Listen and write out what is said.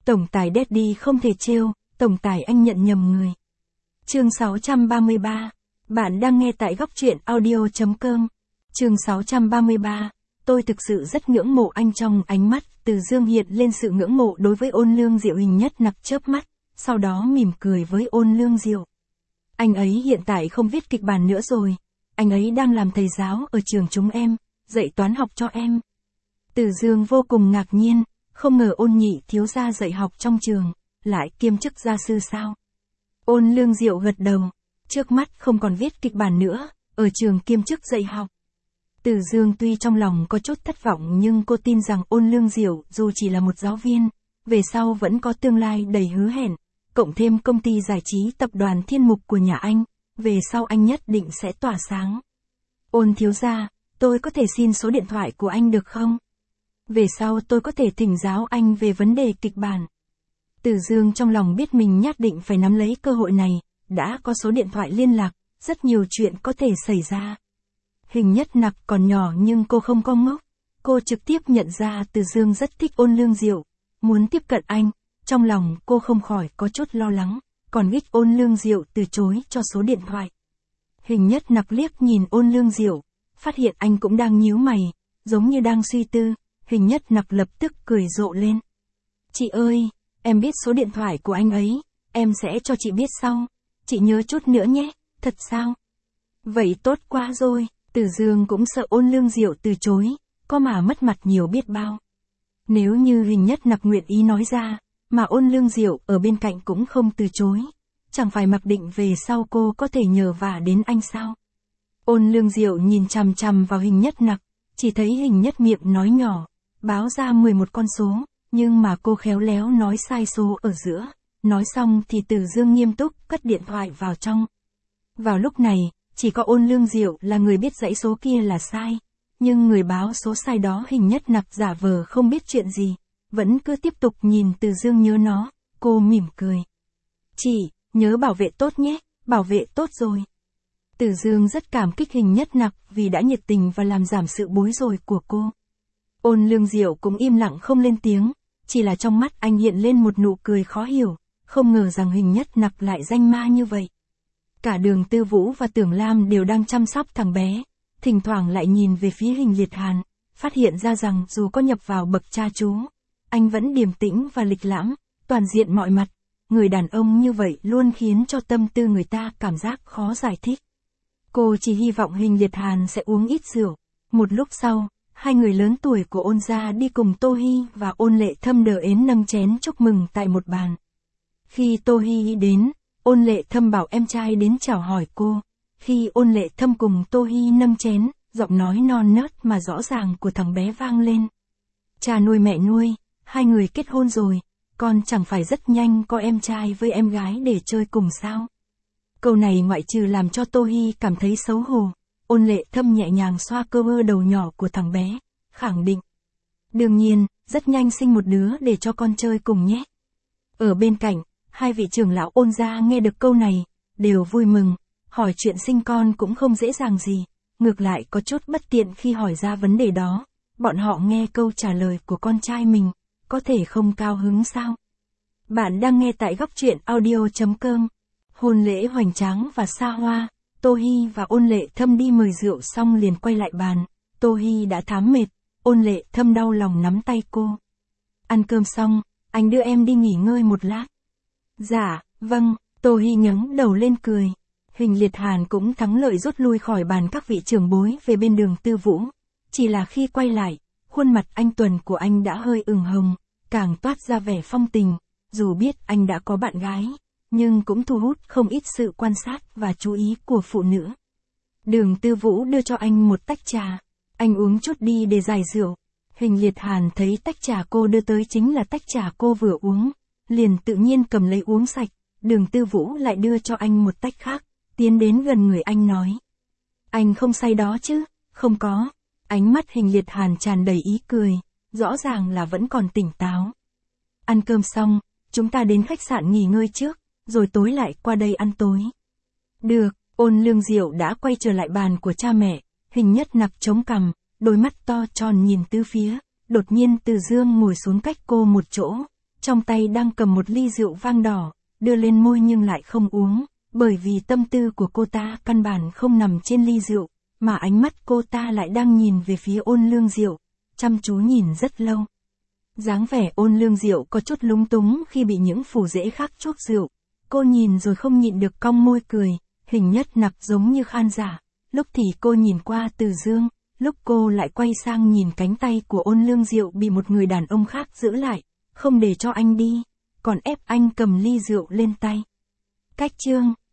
Tổng tài Daddy không thể trêu, tổng tài anh nhận nhầm người. Chương 633. Bạn đang nghe tại góc truyện audio.com. Chương 633. Tôi thực sự rất ngưỡng mộ anh. Trong ánh mắt Từ Dương hiện lên sự ngưỡng mộ đối với Ôn Lương Diệu. Hình Nhất Nặc chớp mắt, sau đó mỉm cười với Ôn Lương Diệu. Anh ấy hiện tại không viết kịch bản nữa rồi. Anh ấy đang làm thầy giáo ở trường chúng em, dạy toán học cho em. Từ Dương vô cùng ngạc nhiên, không ngờ Ôn nhị thiếu gia dạy học trong trường, lại kiêm chức gia sư sao? Ôn Lương Diệu gật đầu, trước mắt không còn viết kịch bản nữa, ở trường kiêm chức dạy học. Từ Dương tuy trong lòng có chút thất vọng nhưng cô tin rằng Ôn Lương Diệu dù chỉ là một giáo viên, về sau vẫn có tương lai đầy hứa hẹn, cộng thêm công ty giải trí tập đoàn Thiên Mục của nhà anh, về sau anh nhất định sẽ tỏa sáng. Ôn thiếu gia, tôi có thể xin số điện thoại của anh được không? Về sau tôi có thể thỉnh giáo anh về vấn đề kịch bản. Từ Dương trong lòng biết mình nhất định phải nắm lấy cơ hội này, đã có số điện thoại liên lạc, rất nhiều chuyện có thể xảy ra. Hình Nhất Nặc còn nhỏ nhưng cô không có ngốc, cô trực tiếp nhận ra Từ Dương rất thích Ôn Lương Diệu, muốn tiếp cận anh, trong lòng cô không khỏi có chút lo lắng, còn ghét Ôn Lương Diệu từ chối cho số điện thoại. Hình Nhất Nặc liếc nhìn Ôn Lương Diệu, phát hiện anh cũng đang nhíu mày, giống như đang suy tư, Hình Nhất Nặc lập tức cười rộ lên. Chị ơi, em biết số điện thoại của anh ấy, em sẽ cho chị biết sau, chị nhớ chút nữa nhé, thật sao? Vậy tốt quá rồi. Từ Dương cũng sợ Ôn Lương Diệu từ chối, có mà mất mặt nhiều biết bao. Nếu như Hình Nhất Nặc nguyện ý nói ra, mà Ôn Lương Diệu ở bên cạnh cũng không từ chối, chẳng phải mặc định về sau cô có thể nhờ vả đến anh sao? Ôn Lương Diệu nhìn chằm chằm vào Hình Nhất Nặc, chỉ thấy Hình Nhất miệng nói nhỏ, báo ra 11 con số, nhưng mà cô khéo léo nói sai số ở giữa. Nói xong thì Từ Dương nghiêm túc cất điện thoại vào trong. Vào lúc này, chỉ có Ôn Lương Diệu là người biết dãy số kia là sai, nhưng người báo số sai đó Hình Nhất Nặc giả vờ không biết chuyện gì, vẫn cứ tiếp tục nhìn Từ Dương nhớ nó, cô mỉm cười. Chị, nhớ bảo vệ tốt nhé, bảo vệ tốt rồi. Từ Dương rất cảm kích Hình Nhất Nặc vì đã nhiệt tình và làm giảm sự bối rối của cô. Ôn Lương Diệu cũng im lặng không lên tiếng, chỉ là trong mắt anh hiện lên một nụ cười khó hiểu, không ngờ rằng Hình Nhất Nặc lại danh ma như vậy. Cả Đường Tư Vũ và Tưởng Lam đều đang chăm sóc thằng bé, thỉnh thoảng lại nhìn về phía Hình Liệt Hàn, phát hiện ra rằng dù có nhập vào bậc cha chú, anh vẫn điềm tĩnh và lịch lãm, toàn diện mọi mặt. Người đàn ông như vậy luôn khiến cho tâm tư người ta cảm giác khó giải thích. Cô chỉ hy vọng Hình Liệt Hàn sẽ uống ít rượu. Một lúc sau, hai người lớn tuổi của Ôn gia đi cùng Tô Hi và Ôn Lệ Thâm đờ ến nâng chén chúc mừng tại một bàn. Khi Tô Hi đến, Ôn Lệ Thâm bảo em trai đến chào hỏi cô. Khi Ôn Lệ Thâm cùng Tô Hi nâng chén, giọng nói non nớt mà rõ ràng của thằng bé vang lên. Cha nuôi mẹ nuôi, hai người kết hôn rồi, con chẳng phải rất nhanh có em trai với em gái để chơi cùng sao? Câu này ngoại trừ làm cho Tô Hi cảm thấy xấu hổ, Ôn Lệ Thâm nhẹ nhàng xoa cơ bơ đầu nhỏ của thằng bé, khẳng định. Đương nhiên, rất nhanh sinh một đứa để cho con chơi cùng nhé. Ở bên cạnh, hai vị trưởng lão Ôn gia nghe được câu này, đều vui mừng, hỏi chuyện sinh con cũng không dễ dàng gì, ngược lại có chút bất tiện khi hỏi ra vấn đề đó, bọn họ nghe câu trả lời của con trai mình, có thể không cao hứng sao? Bạn đang nghe tại góc truyện audio.com. Hôn lễ hoành tráng và xa hoa, Tô Hi và Ôn Lệ Thâm đi mời rượu xong liền quay lại bàn, Tô Hi đã thám mệt, Ôn Lệ Thâm đau lòng nắm tay cô. Ăn cơm xong, anh đưa em đi nghỉ ngơi một lát. Dạ, vâng, Tô Hi ngẩng đầu lên cười. Hình Liệt Hàn cũng thắng lợi rút lui khỏi bàn các vị trưởng bối về bên Đường Tư Vũ. Chỉ là khi quay lại, khuôn mặt anh Tuần của anh đã hơi ửng hồng, càng toát ra vẻ phong tình, dù biết anh đã có bạn gái, nhưng cũng thu hút không ít sự quan sát và chú ý của phụ nữ. Đường Tư Vũ đưa cho anh một tách trà, anh uống chút đi để giải rượu. Hình Liệt Hàn thấy tách trà cô đưa tới chính là tách trà cô vừa uống, liền tự nhiên cầm lấy uống sạch. Đường Tư Vũ lại đưa cho anh một tách khác, tiến đến gần người anh nói. Anh không say đó chứ? Không có. Ánh mắt Hình Liệt Hàn tràn đầy ý cười, rõ ràng là vẫn còn tỉnh táo. Ăn cơm xong, chúng ta đến khách sạn nghỉ ngơi trước, rồi tối lại qua đây ăn tối. Được, Ôn Lương Diệu đã quay trở lại bàn của cha mẹ, Hình Nhất Nặc chống cằm, đôi mắt to tròn nhìn tứ phía, đột nhiên Từ Dương ngồi xuống cách cô một chỗ, trong tay đang cầm một ly rượu vang đỏ, đưa lên môi nhưng lại không uống, bởi vì tâm tư của cô ta căn bản không nằm trên ly rượu, mà ánh mắt cô ta lại đang nhìn về phía Ôn Lương Diệu, chăm chú nhìn rất lâu. Dáng vẻ Ôn Lương Diệu có chút lúng túng khi bị những phù rễ khác chuốc rượu, cô nhìn rồi không nhịn được cong môi cười, hình nhất nặc giống như khan giả, lúc thì cô nhìn qua Từ Dương, lúc cô lại quay sang nhìn cánh tay của Ôn Lương Diệu bị một người đàn ông khác giữ lại, không để cho anh đi, còn ép anh cầm ly rượu lên tay. Cách chương